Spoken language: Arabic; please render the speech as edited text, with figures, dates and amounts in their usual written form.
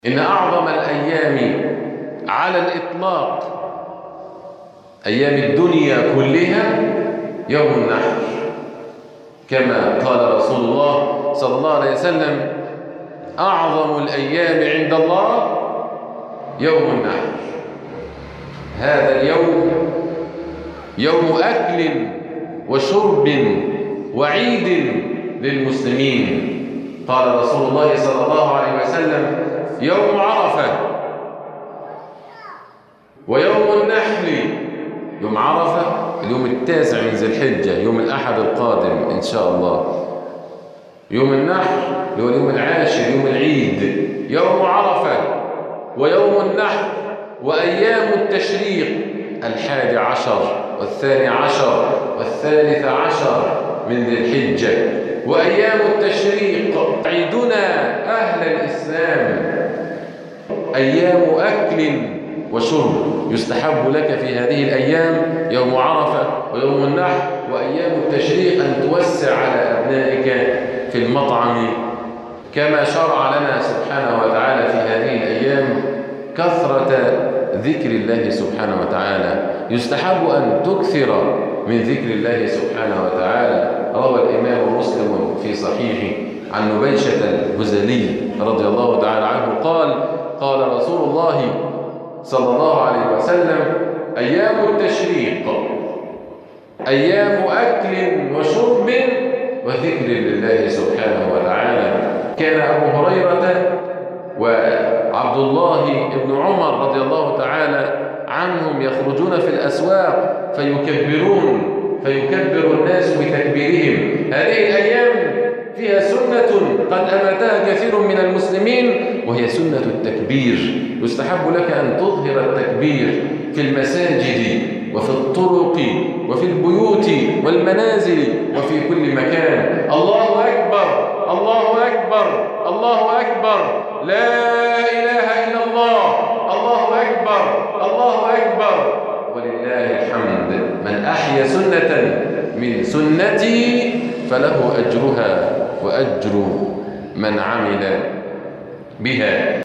إن أعظم الأيام على الإطلاق أيام الدنيا كلها يوم النحر، كما قال رسول الله صلى الله عليه وسلم: أعظم الأيام عند الله يوم النحر. هذا اليوم يوم أكل وشرب وعيد للمسلمين. قال رسول الله صلى الله عليه وسلم: يوم عرفة ويوم النحر. يوم عرفة اليوم 9 من ذي الحجة، يوم الأحد القادم إن شاء الله. يوم النحر اللي هو اليوم 10، يوم العيد. يوم عرفة ويوم النحر وأيام التشريق 11 و12 و13 من ذي الحجة وأيام التشريق. عيدنا أهل الإسلام أيام أكل وشرب. يستحب لك في هذه الأيام يوم عرفة ويوم النحر وأيام التشريق أن توسع على أبنائك في المطعم، كما شرع لنا سبحانه وتعالى في هذه الأيام كثرة ذكر الله سبحانه وتعالى. يستحب أن تكثر من ذكر الله سبحانه وتعالى. روى الإمام مسلم في صحيحه عن نبيشة الهذلي رضي الله تعالى عنه قال: قال رسول الله صلى الله عليه وسلم: أيام التشريق أيام أكل وشرب وذكر لله سبحانه وتعالى. كان أبو هريرة وعبد الله بن عمر رضي الله تعالى عنهم يخرجون في الأسواق فيكبر الناس بتكبيرهم. هذه الأيام فيها سنة قد أمتها كثير من المسلمين، وهي سنة التكبير. يستحب لك أن تظهر التكبير في المساجد وفي الطرق وفي البيوت والمنازل وفي كل مكان. الله أكبر، الله أكبر، الله أكبر، لا إله إلا الله، الله أكبر، الله أكبر، ولله الحمد. من أحيا سنة من سنتي فله أجرها وأجر من عمل بها.